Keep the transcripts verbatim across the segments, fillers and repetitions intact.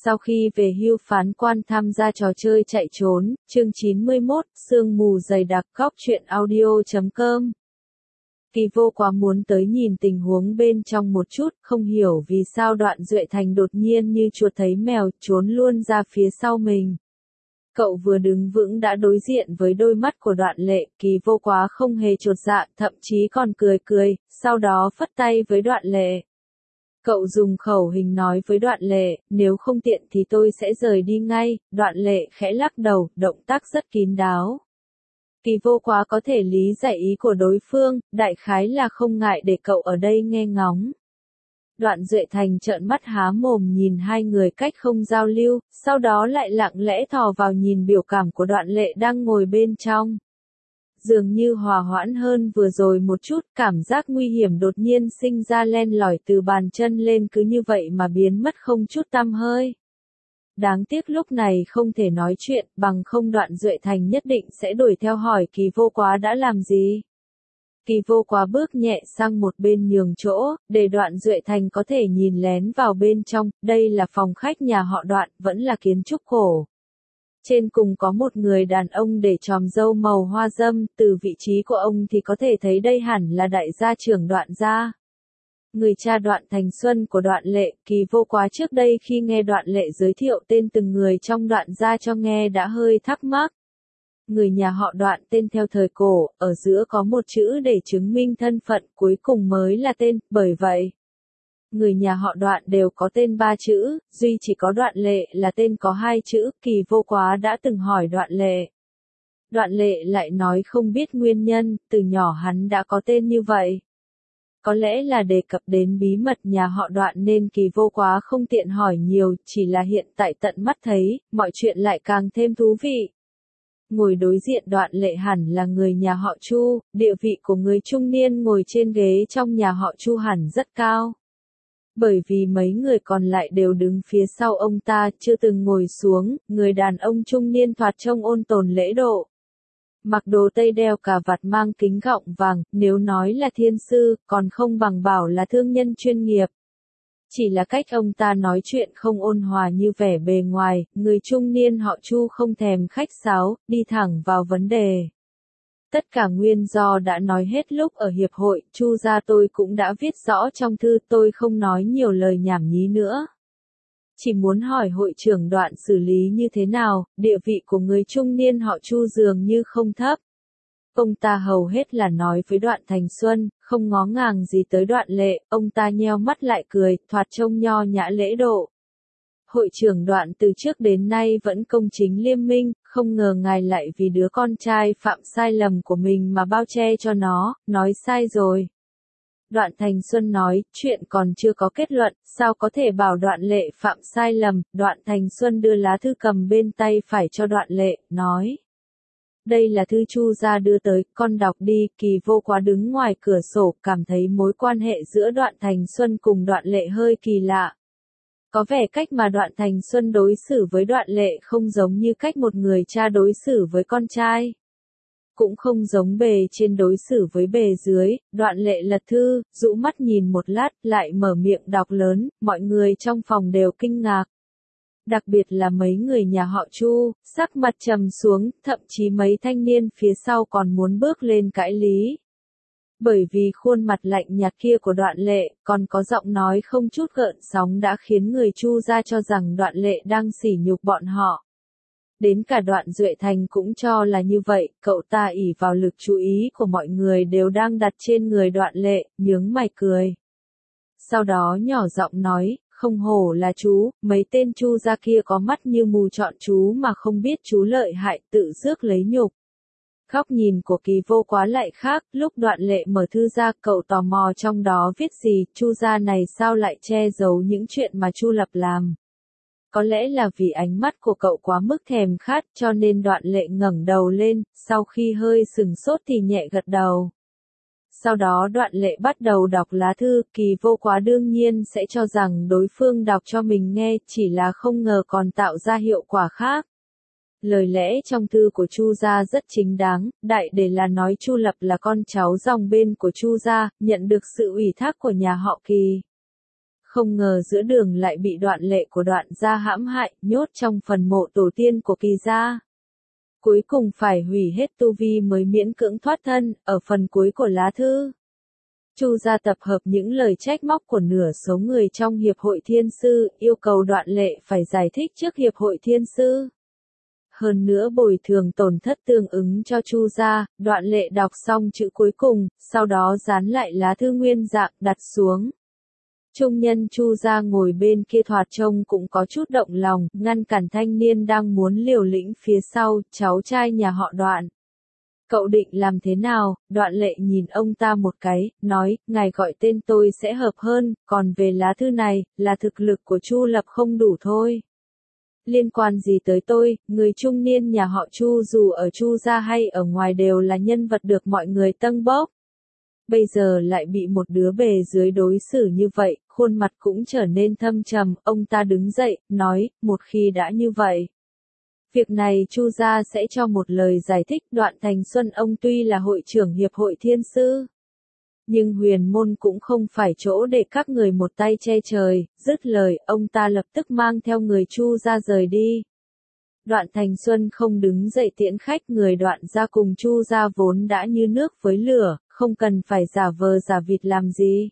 Sau khi về hưu phán quan tham gia trò chơi chạy trốn, chương chín mươi mốt, sương mù dày đặc. Góc truyện audio chấm com. Kỳ Vô Quá muốn tới nhìn tình huống bên trong một chút, không hiểu vì sao Đoạn Duệ Thành đột nhiên như chuột thấy mèo, trốn luôn ra phía sau mình. Cậu vừa đứng vững đã đối diện với đôi mắt của Đoạn Lệ, Kỳ Vô Quá không hề chột dạ, thậm chí còn cười cười, sau đó phất tay với Đoạn Lệ. Cậu dùng khẩu hình nói với Đoạn Lệ, nếu không tiện thì tôi sẽ rời đi ngay. Đoạn Lệ khẽ lắc đầu, động tác rất kín đáo. Kỳ Vô Quá có thể lý giải ý của đối phương, đại khái là không ngại để cậu ở đây nghe ngóng. Đoạn Duệ Thành trợn mắt há mồm nhìn hai người cách không giao lưu, sau đó lại lặng lẽ thò vào nhìn biểu cảm của Đoạn Lệ đang ngồi bên trong. Dường như hòa hoãn hơn vừa rồi một chút, cảm giác nguy hiểm đột nhiên sinh ra len lỏi từ bàn chân lên cứ như vậy mà biến mất không chút tăm hơi. Đáng tiếc lúc này không thể nói chuyện, bằng không Đoạn Duệ Thành nhất định sẽ đuổi theo hỏi Kỳ Vô Quá đã làm gì. Kỳ Vô Quá bước nhẹ sang một bên nhường chỗ, để Đoạn Duệ Thành có thể nhìn lén vào bên trong, đây là phòng khách nhà họ Đoạn, vẫn là kiến trúc cổ. Trên cùng có một người đàn ông để chòm râu màu hoa dâm, từ vị trí của ông thì có thể thấy đây hẳn là đại gia trưởng Đoạn gia. Người cha Đoạn Thành Xuân của Đoạn Lệ. Kỳ Vô Quá trước đây khi nghe Đoạn Lệ giới thiệu tên từng người trong Đoạn gia cho nghe đã hơi thắc mắc. Người nhà họ Đoạn tên theo thời cổ, ở giữa có một chữ để chứng minh thân phận, cuối cùng mới là tên, bởi vậy người nhà họ Đoạn đều có tên ba chữ, duy chỉ có Đoạn Lệ là tên có hai chữ. Kỳ Vô Quá đã từng hỏi Đoạn Lệ. Đoạn Lệ lại nói không biết nguyên nhân, từ nhỏ hắn đã có tên như vậy. Có lẽ là đề cập đến bí mật nhà họ Đoạn nên Kỳ Vô Quá không tiện hỏi nhiều, chỉ là hiện tại tận mắt thấy, mọi chuyện lại càng thêm thú vị. Ngồi đối diện Đoạn Lệ hẳn là người nhà họ Chu, địa vị của người trung niên ngồi trên ghế trong nhà họ Chu hẳn rất cao. Bởi vì mấy người còn lại đều đứng phía sau ông ta, chưa từng ngồi xuống, người đàn ông trung niên thoạt trông ôn tồn lễ độ. Mặc đồ tây đeo cà vạt mang kính gọng vàng, nếu nói là thiên sư, còn không bằng bảo là thương nhân chuyên nghiệp. Chỉ là cách ông ta nói chuyện không ôn hòa như vẻ bề ngoài, người trung niên họ Chu không thèm khách sáo, đi thẳng vào vấn đề. Tất cả nguyên do đã nói hết lúc ở hiệp hội, Chu gia tôi cũng đã viết rõ trong thư, tôi không nói nhiều lời nhảm nhí nữa. Chỉ muốn hỏi hội trưởng Đoạn xử lý như thế nào, địa vị của người trung niên họ Chu dường như không thấp. Ông ta hầu hết là nói với Đoạn Thành Xuân, không ngó ngàng gì tới Đoạn Lệ, ông ta nheo mắt lại cười, thoạt trông nho nhã lễ độ. Hội trưởng Đoạn từ trước đến nay vẫn công chính liêm minh, không ngờ ngài lại vì đứa con trai phạm sai lầm của mình mà bao che cho nó, nói sai rồi. Đoạn Thành Xuân nói, chuyện còn chưa có kết luận, sao có thể bảo Đoạn Lệ phạm sai lầm. Đoạn Thành Xuân đưa lá thư cầm bên tay phải cho Đoạn Lệ, nói. Đây là thư Chu gia đưa tới, con đọc đi. Kỳ Vô Quá đứng ngoài cửa sổ, cảm thấy mối quan hệ giữa Đoạn Thành Xuân cùng Đoạn Lệ hơi kỳ lạ. Có vẻ cách mà Đoạn Thành Xuân đối xử với Đoạn Lệ không giống như cách một người cha đối xử với con trai. Cũng không giống bề trên đối xử với bề dưới. Đoạn Lệ lật thư, dụ mắt nhìn một lát, lại mở miệng đọc lớn, mọi người trong phòng đều kinh ngạc. Đặc biệt là mấy người nhà họ Chu, sắc mặt trầm xuống, thậm chí mấy thanh niên phía sau còn muốn bước lên cãi lý. Bởi vì khuôn mặt lạnh nhạt kia của Đoạn Lệ, còn có giọng nói không chút gợn sóng đã khiến người Chu gia cho rằng Đoạn Lệ đang sỉ nhục bọn họ. Đến cả Đoạn Duệ Thành cũng cho là như vậy, cậu ta ỷ vào lực chú ý của mọi người đều đang đặt trên người Đoạn Lệ, nhướng mày cười. Sau đó nhỏ giọng nói, không hổ là chú, mấy tên Chu gia kia có mắt như mù chọn chú mà không biết chú lợi hại, tự rước lấy nhục. Góc nhìn của Kỳ Vô Quá lại khác, lúc Đoạn Lệ mở thư ra, cậu tò mò trong đó viết gì, Chu gia này sao lại che giấu những chuyện mà Chu Lập làm. Có lẽ là vì ánh mắt của cậu quá mức thèm khát, cho nên Đoạn Lệ ngẩng đầu lên, sau khi hơi sừng sốt thì nhẹ gật đầu. Sau đó Đoạn Lệ bắt đầu đọc lá thư, Kỳ Vô Quá đương nhiên sẽ cho rằng đối phương đọc cho mình nghe, chỉ là không ngờ còn tạo ra hiệu quả khác. Lời lẽ trong thư của Chu gia rất chính đáng, đại để là nói Chu Lập là con cháu dòng bên của Chu gia, nhận được sự ủy thác của nhà họ Kỳ. Không ngờ giữa đường lại bị Đoạn Lệ của Đoạn gia hãm hại, nhốt trong phần mộ tổ tiên của Kỳ gia. Cuối cùng phải hủy hết tu vi mới miễn cưỡng thoát thân, ở phần cuối của lá thư. Chu gia tập hợp những lời trách móc của nửa số người trong Hiệp hội Thiên Sư, yêu cầu Đoạn Lệ phải giải thích trước Hiệp hội Thiên Sư. Hơn nữa bồi thường tổn thất tương ứng cho Chu gia. Đoạn Lệ đọc xong chữ cuối cùng, sau đó dán lại lá thư nguyên dạng đặt xuống. Trung nhân Chu gia ngồi bên kia thoạt trông cũng có chút động lòng, ngăn cản thanh niên đang muốn liều lĩnh phía sau, cháu trai nhà họ Đoạn. Cậu định làm thế nào? Đoạn Lệ nhìn ông ta một cái, nói, ngài gọi tên tôi sẽ hợp hơn, còn về lá thư này, là thực lực của Chu Lập không đủ thôi. Liên quan gì tới tôi, người trung niên nhà họ Chu dù ở Chu gia hay ở ngoài đều là nhân vật được mọi người tâng bốc. Bây giờ lại bị một đứa bề dưới đối xử như vậy, khuôn mặt cũng trở nên thâm trầm, ông ta đứng dậy, nói, một khi đã như vậy. Việc này Chu gia sẽ cho một lời giải thích. Đoạn Thành Xuân ông tuy là hội trưởng Hiệp hội Thiên Sư, nhưng huyền môn cũng không phải chỗ để các người một tay che trời. Dứt lời, ông ta lập tức mang theo người Chu gia rời đi. Đoạn Thành Xuân không đứng dậy tiễn khách, người Đoạn gia cùng Chu gia vốn đã như nước với lửa, không cần phải giả vờ giả vịt làm gì.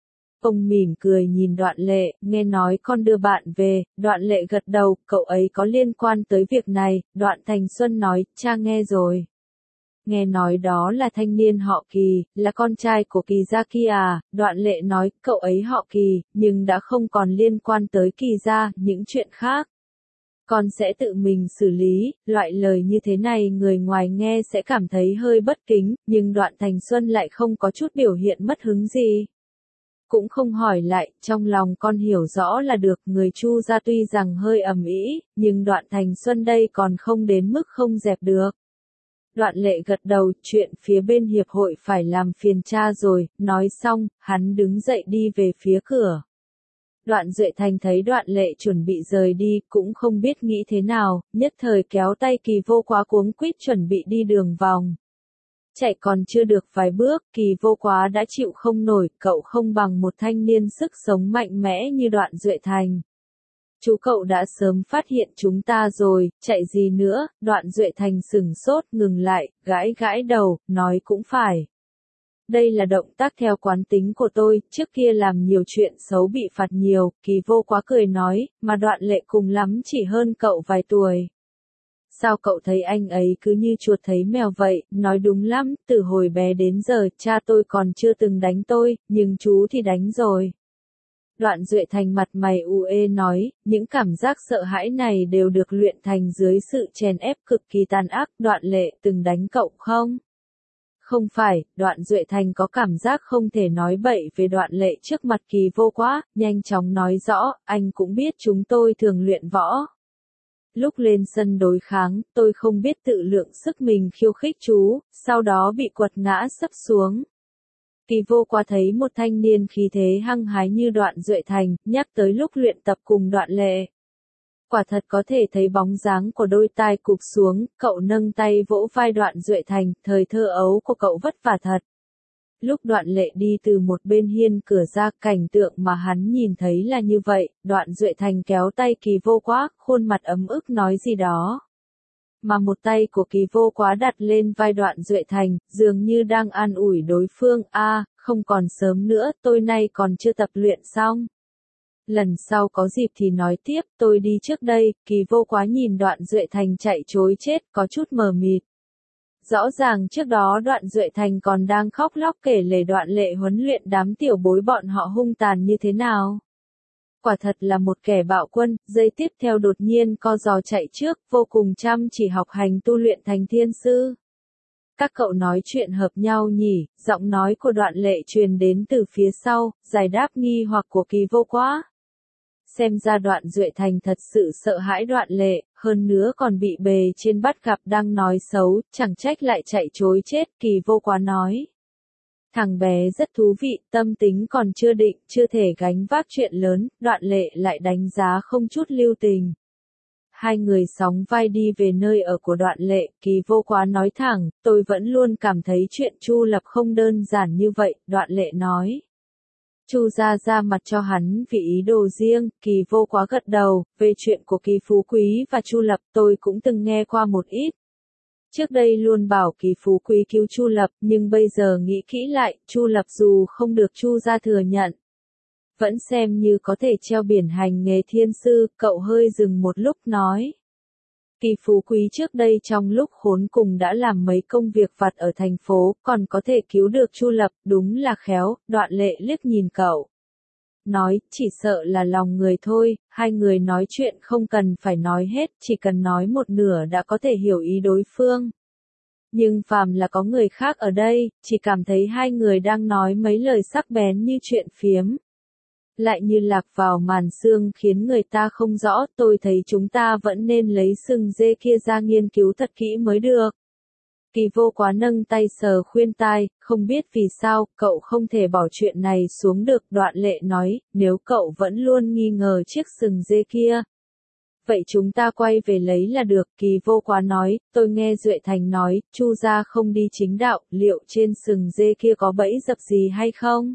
Ông mỉm cười nhìn Đoạn Lệ, nghe nói con đưa bạn về. Đoạn Lệ gật đầu, cậu ấy có liên quan tới việc này. Đoạn Thành Xuân nói, cha nghe rồi. Nghe nói đó là thanh niên họ Kỳ, là con trai của Kỳ gia kia à? Đoạn Lệ nói, cậu ấy họ Kỳ, nhưng đã không còn liên quan tới Kỳ gia, những chuyện khác. Con sẽ tự mình xử lý. Loại lời như thế này người ngoài nghe sẽ cảm thấy hơi bất kính, nhưng Đoạn Thành Xuân lại không có chút biểu hiện mất hứng gì. Cũng không hỏi lại, trong lòng con hiểu rõ là được. Người Chu gia tuy rằng hơi ầm ĩ, nhưng Đoạn Thành Xuân đây còn không đến mức không dẹp được. Đoạn Lệ gật đầu, chuyện phía bên hiệp hội phải làm phiền cha rồi. Nói xong, hắn đứng dậy đi về phía cửa. Đoạn Duệ Thành thấy Đoạn Lệ chuẩn bị rời đi, cũng không biết nghĩ thế nào, nhất thời kéo tay Kỳ Vô Quá cuống quýt chuẩn bị đi đường vòng. Chạy còn chưa được vài bước, Kỳ Vô Quá đã chịu không nổi, cậu không bằng một thanh niên sức sống mạnh mẽ như Đoạn Duệ Thành. Chú cậu đã sớm phát hiện chúng ta rồi, chạy gì nữa? Đoạn Duệ Thành sửng sốt, ngừng lại, gãi gãi đầu, nói cũng phải. Đây là động tác theo quán tính của tôi, trước kia làm nhiều chuyện xấu bị phạt nhiều. Kỳ Vô Quá cười nói, mà Đoạn Lệ cùng lắm chỉ hơn cậu vài tuổi. Sao cậu thấy anh ấy cứ như chuột thấy mèo vậy? Nói đúng lắm, từ hồi bé đến giờ, cha tôi còn chưa từng đánh tôi, nhưng chú thì đánh rồi. Đoạn Duệ Thành mặt mày u ê nói, những cảm giác sợ hãi này đều được luyện thành dưới sự chèn ép cực kỳ tàn ác. Đoạn Lệ từng đánh cậu không? Không phải. Đoạn Duệ Thành có cảm giác không thể nói bậy về Đoạn Lệ trước mặt Kỳ Vô Quá, nhanh chóng nói rõ, anh cũng biết chúng tôi thường luyện võ. Lúc lên sân đối kháng, tôi không biết tự lượng sức mình khiêu khích chú, sau đó bị quật ngã sấp xuống. Kỳ Vô Quá thấy một thanh niên khí thế hăng hái như Đoạn Duệ Thành, nhắc tới lúc luyện tập cùng Đoạn Lệ. Quả thật có thể thấy bóng dáng của đôi tai cụp xuống, cậu nâng tay vỗ vai Đoạn Duệ Thành, thời thơ ấu của cậu vất vả thật. Lúc Đoạn Lệ đi từ một bên hiên cửa ra, cảnh tượng mà hắn nhìn thấy là như vậy. Đoạn Duệ Thành kéo tay Kỳ Vô Quá, khuôn mặt ấm ức nói gì đó. Mà một tay của Kỳ Vô Quá đặt lên vai Đoạn Duệ Thành, dường như đang an ủi đối phương. A, à, không còn sớm nữa, tôi nay còn chưa tập luyện xong. Lần sau có dịp thì nói tiếp, tôi đi trước đây. Kỳ Vô Quá nhìn Đoạn Duệ Thành chạy trối chết, có chút mờ mịt. Rõ ràng trước đó Đoạn Duệ Thành còn đang khóc lóc kể lể Đoạn Lệ huấn luyện đám tiểu bối bọn họ hung tàn như thế nào. Quả thật là một kẻ bạo quân. Giây tiếp theo đột nhiên co giò chạy trước, vô cùng chăm chỉ học hành tu luyện thành thiên sư. Các cậu nói chuyện hợp nhau nhỉ? Giọng nói của Đoạn Lệ truyền đến từ phía sau, giải đáp nghi hoặc của Kỳ Vô Quá. Xem ra Đoạn Duệ Thành thật sự sợ hãi Đoạn Lệ, hơn nữa còn bị bề trên bắt gặp đang nói xấu, chẳng trách lại chạy trối chết. Kỳ Vô Quá nói. Thằng bé rất thú vị, tâm tính còn chưa định, chưa thể gánh vác chuyện lớn. Đoạn Lệ lại đánh giá không chút lưu tình. Hai người sóng vai đi về nơi ở của Đoạn Lệ. Kỳ Vô Quá nói thẳng, tôi vẫn luôn cảm thấy chuyện Chu Lập không đơn giản như vậy. Đoạn Lệ nói. Chu gia ra mặt cho hắn vì ý đồ riêng, Kỳ Vô Quá gật đầu, về chuyện của Kỳ Phú Quý và Chu Lập tôi cũng từng nghe qua một ít. Trước đây luôn bảo Kỳ Phú Quý cứu Chu Lập, nhưng bây giờ nghĩ kỹ lại, Chu Lập dù không được Chu gia thừa nhận, vẫn xem như có thể treo biển hành nghề thiên sư. Cậu hơi dừng một lúc nói. Kỳ Phú Quý trước đây trong lúc khốn cùng đã làm mấy công việc vặt ở thành phố, còn có thể cứu được Chu Lập, đúng là khéo. Đoạn Lệ liếc nhìn cậu, nói, chỉ sợ là lòng người thôi. Hai người nói chuyện không cần phải nói hết, chỉ cần nói một nửa đã có thể hiểu ý đối phương. Nhưng phàm là có người khác ở đây, chỉ cảm thấy hai người đang nói mấy lời sắc bén như chuyện phiếm, lại như lạc vào màn sương khiến người ta không rõ. Tôi thấy chúng ta vẫn nên lấy sừng dê kia ra nghiên cứu thật kỹ mới được. Kỳ Vô Quá nâng tay sờ khuyên tai, không biết vì sao, cậu không thể bỏ chuyện này xuống được. Đoạn Lệ nói, nếu cậu vẫn luôn nghi ngờ chiếc sừng dê kia, vậy chúng ta quay về lấy là được. Kỳ Vô Quá nói, tôi nghe Duệ Thành nói, Chu gia không đi chính đạo, liệu trên sừng dê kia có bẫy dập gì hay không?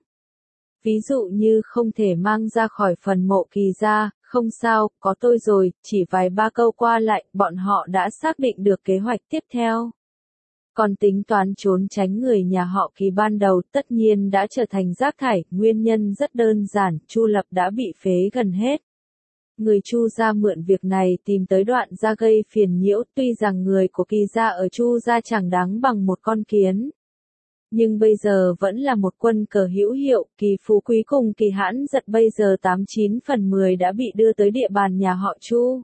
Ví dụ như không thể mang ra khỏi phần mộ Kỳ gia, không sao, có tôi rồi. Chỉ vài ba câu qua lại, bọn họ đã xác định được kế hoạch tiếp theo. Còn tính toán trốn tránh người nhà họ Kỳ ban đầu tất nhiên đã trở thành rác thải, nguyên nhân rất đơn giản, Chu Lập đã bị phế gần hết. Người Chu gia mượn việc này tìm tới Đoạn gia gây phiền nhiễu, tuy rằng người của Kỳ gia ở Chu gia chẳng đáng bằng một con kiến, nhưng bây giờ vẫn là một quân cờ hữu hiệu. Kỳ Phú Quý cùng Kỳ Hãn Giật bây giờ tám chín phần mười đã bị đưa tới địa bàn nhà họ Chu.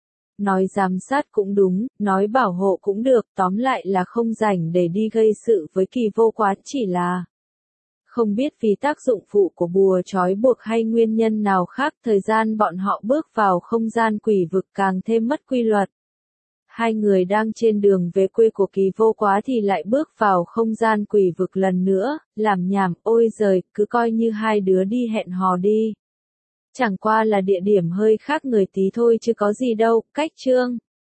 Nói giám sát cũng đúng, nói bảo hộ cũng được, tóm lại là không rảnh để đi gây sự với Kỳ Vô Quá. Chỉ là không biết vì tác dụng phụ của bùa trói buộc hay nguyên nhân nào khác, thời gian bọn họ bước vào không gian quỷ vực càng thêm mất quy luật. Hai người đang trên đường về quê của Kỳ Vô Quá thì lại bước vào không gian quỷ vực lần nữa, làm nhảm, ôi giời, cứ coi như hai đứa đi hẹn hò đi. Chẳng qua là địa điểm hơi khác người tí thôi chứ có gì đâu. Cách chương